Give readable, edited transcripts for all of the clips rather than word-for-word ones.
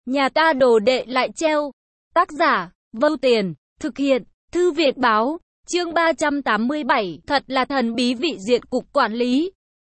Nhà ta đồ đệ lại treo. Tác giả, Vâu Tiền, thực hiện, Thư viện báo, chương 387, thật là thần bí vị diện cục quản lý.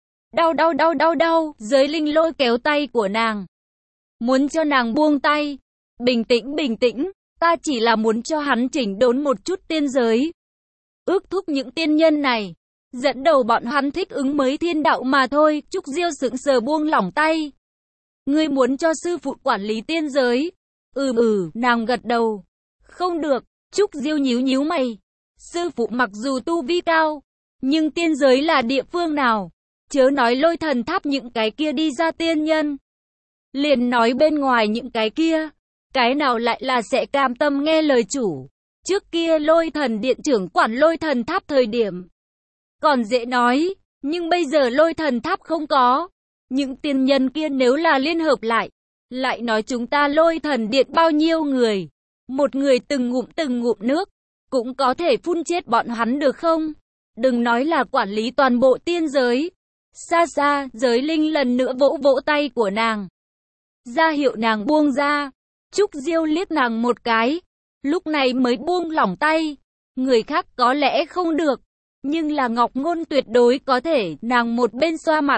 Đau, Giới Linh lôi kéo tay của nàng. Muốn cho nàng buông tay. Bình tĩnh, ta chỉ là muốn cho hắn chỉnh đốn một chút tiên giới. Ước thúc những tiên nhân này, dẫn đầu bọn hắn thích ứng mới thiên đạo mà thôi. Trúc Diêu sững sờ buông lỏng tay. Ngươi muốn cho sư phụ quản lý tiên giới? Nàng gật đầu. Không được, Trúc Diêu nhíu mày. Sư phụ mặc dù tu vi cao, nhưng tiên giới là địa phương nào? Chớ nói Lôi Thần Tháp những cái kia đi ra tiên nhân. Liền nói bên ngoài những cái kia, cái nào lại là sẽ cam tâm nghe lời chủ? Trước kia Lôi Thần Điện trưởng quản Lôi Thần Tháp thời điểm còn dễ nói, nhưng bây giờ Lôi Thần Tháp không có. Những tiên nhân kia nếu là liên hợp lại nói chúng ta Lôi Thần Điện bao nhiêu người, một người từng ngụm nước, cũng có thể phun chết bọn hắn được không? Đừng nói là quản lý toàn bộ tiên giới. Xa, Giới Linh lần nữa vỗ tay của nàng, ra hiệu nàng buông ra. Trúc Diêu liếc nàng một cái, lúc này mới buông lỏng tay. Người khác có lẽ không được, nhưng là Ngọc Ngôn tuyệt đối có thể. Nàng một bên xoa mặt,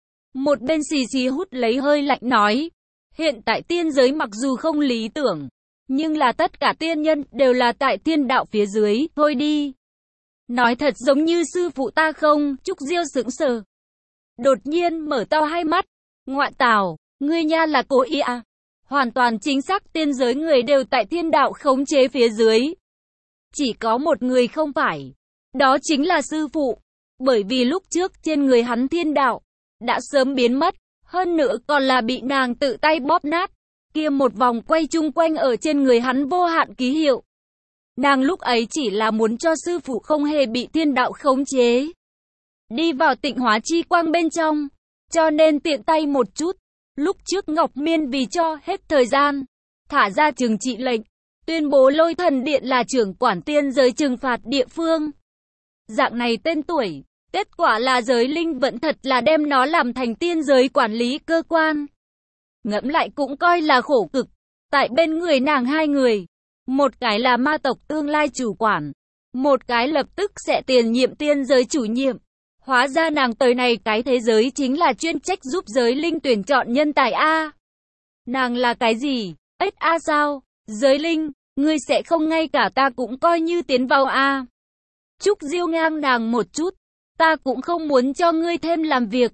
một bên xì hút lấy hơi lạnh nói, hiện tại tiên giới mặc dù không lý tưởng, nhưng là tất cả tiên nhân đều là tại thiên đạo phía dưới, thôi đi. Nói thật giống như sư phụ ta không? Trúc Diêu sững sờ, đột nhiên mở to hai mắt. Ngoại tào, ngươi nha là cố ý à? Hoàn toàn chính xác, tiên giới người đều tại thiên đạo khống chế phía dưới. Chỉ có một người không phải, đó chính là sư phụ. Bởi vì lúc trước trên người hắn thiên đạo đã sớm biến mất, hơn nữa còn là bị nàng tự tay bóp nát. Kia một vòng quay chung quanh ở trên người hắn vô hạn ký hiệu. Nàng lúc ấy chỉ là muốn cho sư phụ không hề bị thiên đạo khống chế, đi vào tịnh hóa chi quang bên trong, cho nên tiện tay một chút. Lúc trước Ngọc Miên vì cho hết thời gian, thả ra trừng trị lệnh, tuyên bố Lôi Thần Điện là trưởng quản tiên giới trừng phạt địa phương. Dạng này tên tuổi, kết quả là Giới Linh vẫn thật là đem nó làm thành tiên giới quản lý cơ quan. Ngẫm lại cũng coi là khổ cực. Tại bên người nàng hai người, một cái là ma tộc tương lai chủ quản, một cái lập tức sẽ tiền nhiệm tiên giới chủ nhiệm. Hóa ra nàng tới này cái thế giới chính là chuyên trách giúp Giới Linh tuyển chọn nhân tài a. Nàng là cái gì? Sao? Giới Linh, ngươi sẽ không ngay cả ta cũng coi như tiến vào a? Trúc Diêu ngang nàng một chút, ta cũng không muốn cho ngươi thêm làm việc.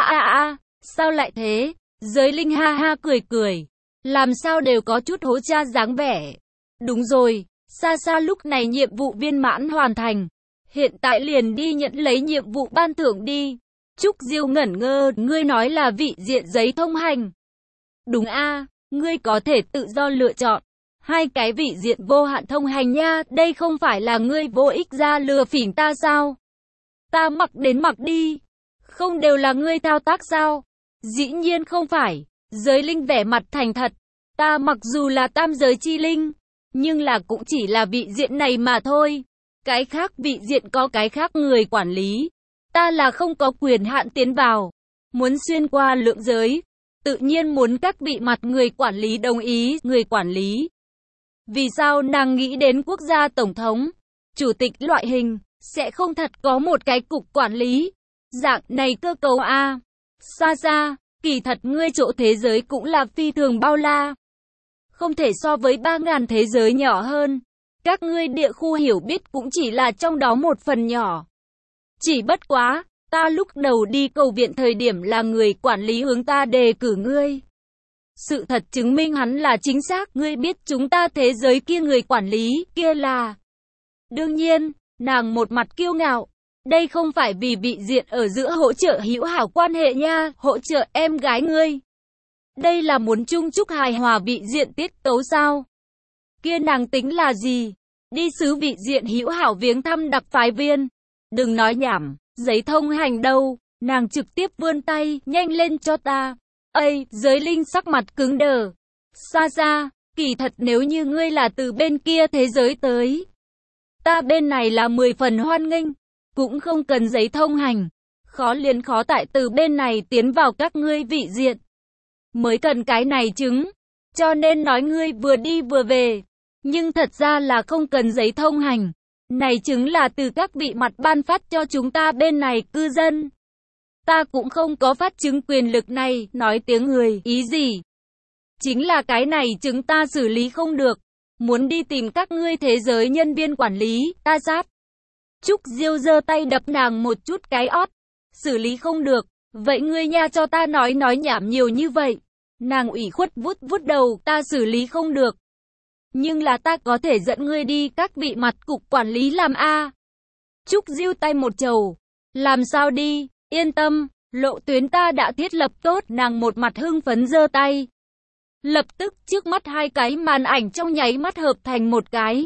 Sao lại thế? Giới Linh ha ha cười, làm sao đều có chút hố cha dáng vẻ. Đúng rồi, xa lúc này nhiệm vụ viên mãn hoàn thành. Hiện tại liền đi nhận lấy nhiệm vụ ban thưởng đi. Trúc Diêu ngẩn ngơ, ngươi nói là vị diện giấy thông hành. Đúng a, ngươi có thể tự do lựa chọn. Hai cái vị diện vô hạn thông hành nha, đây không phải là ngươi vô ích ra lừa phỉnh ta sao? Ta mặc đến mặc đi. Không đều là ngươi thao tác sao? Dĩ nhiên không phải. Giới Linh vẻ mặt thành thật. Ta mặc dù là tam giới chi linh, nhưng là cũng chỉ là vị diện này mà thôi. Cái khác vị diện có cái khác người quản lý. Ta là không có quyền hạn tiến vào. Muốn xuyên qua lượng giới, tự nhiên muốn các vị mặt người quản lý đồng ý. Người quản lý. Vì sao nàng nghĩ đến quốc gia tổng thống, chủ tịch loại hình, sẽ không thật có một cái cục quản lý? Dạng này cơ cấu a. Xa, kỳ thật ngươi chỗ thế giới cũng là phi thường bao la. Không thể so với 3.000 thế giới nhỏ hơn. Các ngươi địa khu hiểu biết cũng chỉ là trong đó một phần nhỏ. Chỉ bất quá, ta lúc đầu đi cầu viện thời điểm là người quản lý hướng ta đề cử ngươi. Sự thật chứng minh hắn là chính xác. Ngươi biết chúng ta thế giới kia người quản lý kia là... Đương nhiên, nàng một mặt kiêu ngạo. Đây không phải vì vị diện ở giữa hỗ trợ hữu hảo quan hệ nha, hỗ trợ em gái ngươi. Đây là muốn chung chúc hài hòa vị diện tiết tấu sao? Kia nàng tính là gì? Đi xứ vị diện hữu hảo viếng thăm đặc phái viên. Đừng nói nhảm, giấy thông hành đâu? Nàng trực tiếp vươn tay, nhanh lên cho ta. Giới Linh sắc mặt cứng đờ. Xa, kỳ thật nếu như ngươi là từ bên kia thế giới tới, ta bên này là 10 phần hoan nghênh. Cũng không cần giấy thông hành. Khó liền khó tại từ bên này tiến vào các ngươi vị diện. Mới cần cái này chứng. cho nên nói ngươi vừa đi vừa về. Nhưng thật ra là không cần giấy thông hành. Này chứng là từ các vị mặt ban phát cho chúng ta bên này cư dân. Ta cũng không có phát chứng quyền lực này, nói tiếng người, ý gì? Chính là cái này chứng ta xử lý không được. Muốn đi tìm các ngươi thế giới nhân viên quản lý, ta sát. Trúc Diêu giơ tay đập nàng một chút cái ót. Xử lý không được, vậy ngươi nha cho ta nói nhảm nhiều như vậy. Nàng ủy khuất vuốt vuốt đầu, ta xử lý không được. Nhưng là ta có thể dẫn ngươi đi các vị mặt cục quản lý làm a. Trúc Diêu tay một chầu. Làm sao đi, yên tâm, lộ tuyến ta đã thiết lập tốt, nàng một mặt hưng phấn giơ tay. Lập tức trước mắt hai cái màn ảnh trong nháy mắt hợp thành một cái.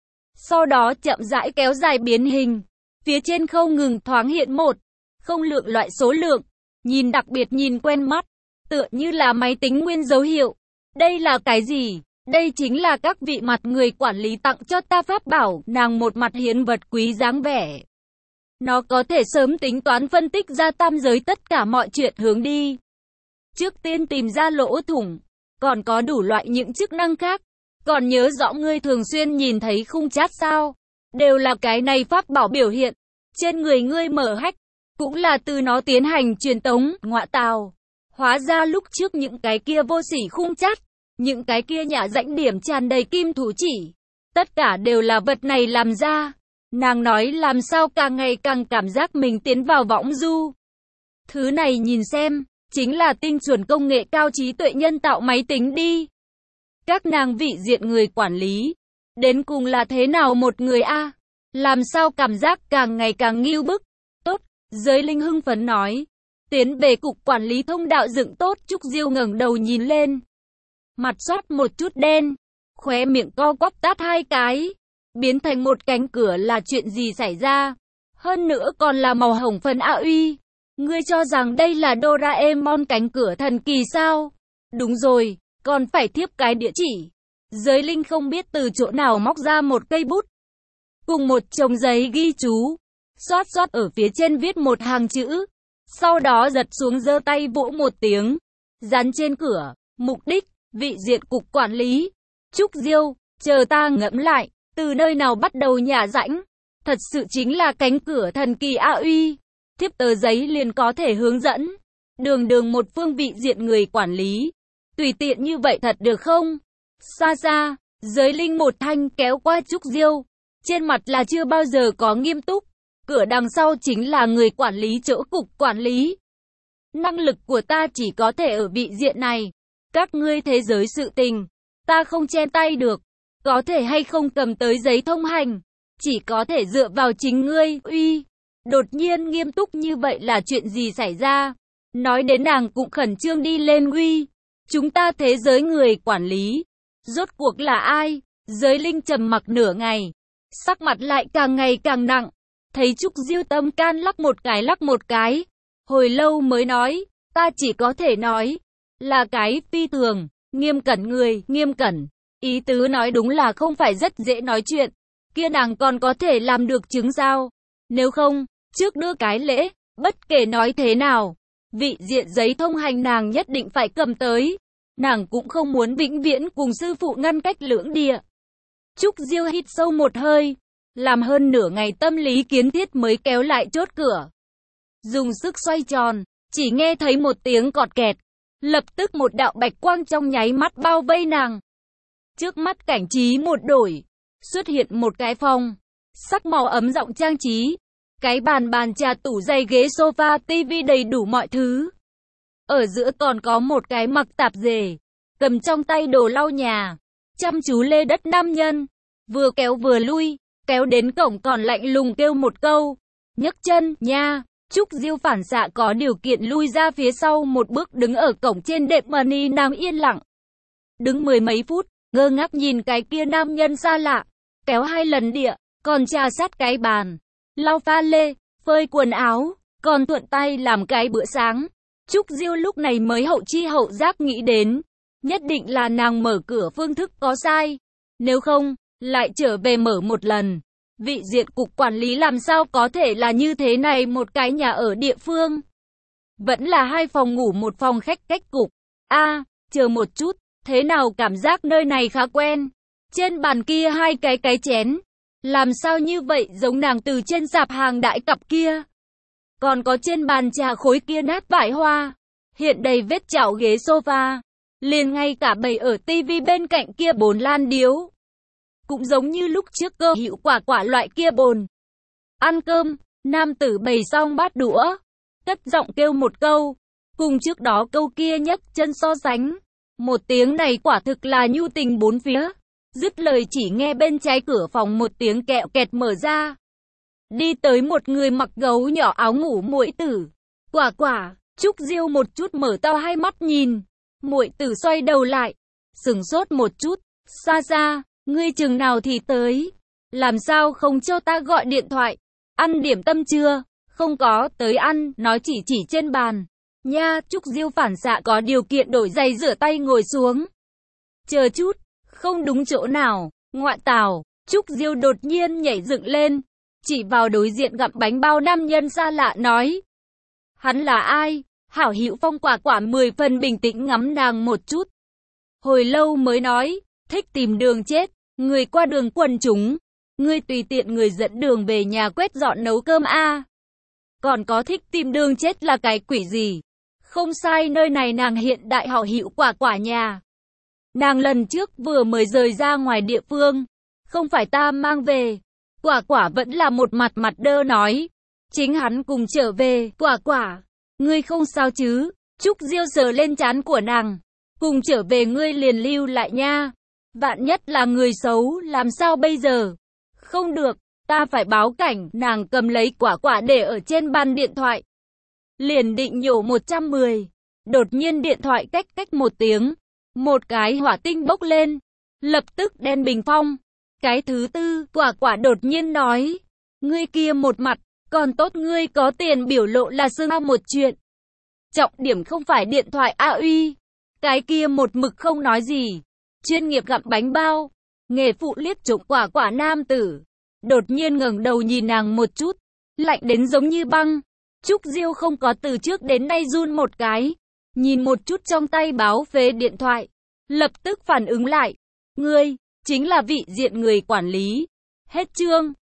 Sau đó chậm rãi kéo dài biến hình. Phía trên không ngừng thoáng hiện một, không lượng loại số lượng. Nhìn đặc biệt nhìn quen mắt, tựa như là máy tính nguyên dấu hiệu. Đây là cái gì? Đây chính là các vị mặt người quản lý tặng cho ta pháp bảo, nàng một mặt hiến vật quý dáng vẻ. Nó có thể sớm tính toán phân tích ra tam giới tất cả mọi chuyện hướng đi. Trước tiên tìm ra lỗ thủng, còn có đủ loại những chức năng khác. Còn nhớ rõ ngươi thường xuyên nhìn thấy khung chat sao? Đều là cái này pháp bảo biểu hiện. Trên người ngươi mở hack, cũng là từ nó tiến hành truyền tống, ngọa tào. Hóa ra lúc trước những cái kia vô sỉ khung chat, những cái kia nhả rãnh điểm tràn đầy kim thủ chỉ. Tất cả đều là vật này làm ra. Nàng nói làm sao càng ngày càng cảm giác mình tiến vào võng du. Thứ này nhìn xem, chính là tinh chuẩn công nghệ cao trí tuệ nhân tạo máy tính đi. Các nàng vị diện người quản lý, đến cùng là thế nào một người a? Làm sao cảm giác càng ngày càng ngưu bức. Tốt, Giới Linh hưng phấn nói. Tiến về cục quản lý thông đạo dựng tốt. Trúc Diêu ngẩng đầu nhìn lên. Mặt xoát một chút đen, khóe miệng co quắp tát hai cái. Biến thành một cánh cửa là chuyện gì xảy ra? Hơn nữa còn là màu hồng phấn a uy. Ngươi cho rằng đây là Doraemon cánh cửa thần kỳ sao? Đúng rồi, còn phải thiếp cái địa chỉ. Giới Linh không biết từ chỗ nào móc ra một cây bút. Cùng một chồng giấy ghi chú. Xoát xoát ở phía trên viết một hàng chữ. Sau đó giật xuống giơ tay vỗ một tiếng. Dán trên cửa. Mục đích, vị diện cục quản lý. Trúc Diêu, chờ ta ngẫm lại. Từ nơi nào bắt đầu nhả rãnh? Thật sự chính là cánh cửa thần kỳ a uy. Thiếp tờ giấy liền có thể hướng dẫn. Đường một phương vị diện người quản lý. Tùy tiện như vậy thật được không? Xa xa, Giới Linh một thanh kéo qua Trúc Diêu. Trên mặt là chưa bao giờ có nghiêm túc. Cửa đằng sau chính là người quản lý chỗ cục quản lý. Năng lực của ta chỉ có thể ở vị diện này. Các ngươi thế giới sự tình, ta không chen tay được. Có thể hay không cầm tới giấy thông hành, chỉ có thể dựa vào chính ngươi. Uy, đột nhiên nghiêm túc như vậy là chuyện gì xảy ra? Nói đến nàng cũng khẩn trương đi lên. Uy, chúng ta thế giới người quản lý, rốt cuộc là ai? Giới Linh trầm mặc nửa ngày, sắc mặt lại càng ngày càng nặng. Thấy Trúc Diêu tâm can lắc một cái, hồi lâu mới nói, ta chỉ có thể nói, là cái phi thường, nghiêm cẩn người, nghiêm cẩn. Ý tứ nói đúng là không phải rất dễ nói chuyện. Kia nàng còn có thể làm được chứng sao? Nếu không, trước đưa cái lễ, bất kể nói thế nào, vị diện giấy thông hành nàng nhất định phải cầm tới. Nàng cũng không muốn vĩnh viễn cùng sư phụ ngăn cách lưỡng địa. Trúc Diêu hít sâu một hơi, làm hơn nửa ngày tâm lý kiến thiết mới kéo lại chốt cửa. Dùng sức xoay tròn, chỉ nghe thấy một tiếng cọt kẹt. Lập tức một đạo bạch quang trong nháy mắt bao vây nàng. Trước mắt cảnh trí một đổi, xuất hiện một cái phòng, sắc màu ấm giọng trang trí, cái bàn trà tủ giày ghế sofa tivi đầy đủ mọi thứ. Ở giữa còn có một cái mặc tạp dề, cầm trong tay đồ lau nhà, chăm chú lê đất nam nhân, vừa kéo vừa lui, kéo đến cổng còn lạnh lùng kêu một câu, nhấc chân, nha. Trúc Diêu phản xạ có điều kiện lui ra phía sau một bước, đứng ở cổng trên đệm mani nàng yên lặng. Đứng mười mấy phút, ngơ ngác nhìn cái kia nam nhân xa lạ, kéo hai lần địa, còn trà sát cái bàn, lau pha lê, phơi quần áo, còn thuận tay làm cái bữa sáng. Trúc Diêu lúc này mới hậu chi hậu giác nghĩ đến, nhất định là nàng mở cửa phương thức có sai, nếu không, lại trở về mở một lần. Vị diện cục quản lý làm sao có thể là như thế này, một cái nhà ở địa phương. Vẫn là hai phòng ngủ một phòng khách cách cục. Chờ một chút, Thế nào cảm giác nơi này khá quen. Trên bàn kia hai cái chén. Làm sao như vậy giống nàng từ trên sạp hàng đại cặp kia. Còn có trên bàn trà khối kia nát vải hoa. Hiện đầy vết chảo ghế sofa. Liền ngay cả bày ở tivi bên cạnh kia bồn lan điếu. Cũng giống như lúc trước Cơ Hữu Quả loại kia bồn. Ăn cơm, nam tử bày xong bát đũa. Cất giọng kêu một câu. Cùng trước đó câu kia nhấc chân so sánh. Một tiếng này quả thực là nhu tình bốn phía. Dứt lời chỉ nghe bên trái cửa phòng một tiếng kẹo kẹt mở ra. Đi tới một người mặc gấu nhỏ áo ngủ muội tử. Quả, Trúc Diêu một chút mở to hai mắt nhìn. Muội tử xoay đầu lại. Sửng sốt một chút. Xa, ngươi chừng nào thì tới. Làm sao không cho ta gọi điện thoại. Ăn điểm tâm chưa? Không có, tới ăn, nói chỉ trên bàn. Nha, Trúc Diêu phản xạ có điều kiện đổi giày rửa tay ngồi xuống. Chờ chút, không đúng chỗ nào, ngoại tảo, Trúc Diêu đột nhiên nhảy dựng lên, chỉ vào đối diện gặm bánh bao nam nhân xa lạ nói. Hắn là ai? Hảo Hữu Phong quả 10 phần bình tĩnh ngắm nàng một chút. Hồi lâu mới nói, thích tìm đường chết, người qua đường quần chúng, ngươi tùy tiện người dẫn đường về nhà quét dọn nấu cơm a. Còn có thích tìm đường chết là cái quỷ gì? Không sai, nơi này nàng hiện đại Hảo Hữu quả nhà. Nàng lần trước vừa mới rời ra ngoài địa phương. Không phải ta mang về. Quả vẫn là một mặt đơ nói. Chính hắn cùng trở về. Quả, ngươi không sao chứ? Trúc Diêu sờ lên trán của nàng. Cùng trở về ngươi liền lưu lại nha. Vạn nhất là người xấu, làm sao bây giờ? Không được, ta phải báo cảnh. Nàng cầm lấy quả để ở trên bàn điện thoại. Liền định nhổ 110. Đột nhiên điện thoại cách một tiếng. Một cái hỏa tinh bốc lên. Lập tức đen bình phong. Cái thứ tư, quả đột nhiên nói. Ngươi kia một mặt, còn tốt ngươi có tiền biểu lộ là xưng một chuyện. Trọng điểm không phải điện thoại uy. Cái kia một mực không nói gì. Chuyên nghiệp gặm bánh bao. Nghề phụ liếc trộm quả nam tử. Đột nhiên ngẩng đầu nhìn nàng một chút. Lạnh đến giống như băng. Trúc Diêu không có từ trước đến nay run một cái. Nhìn một chút trong tay báo phế điện thoại. Lập tức phản ứng lại. Ngươi, chính là vị diện người quản lý. Hết chương.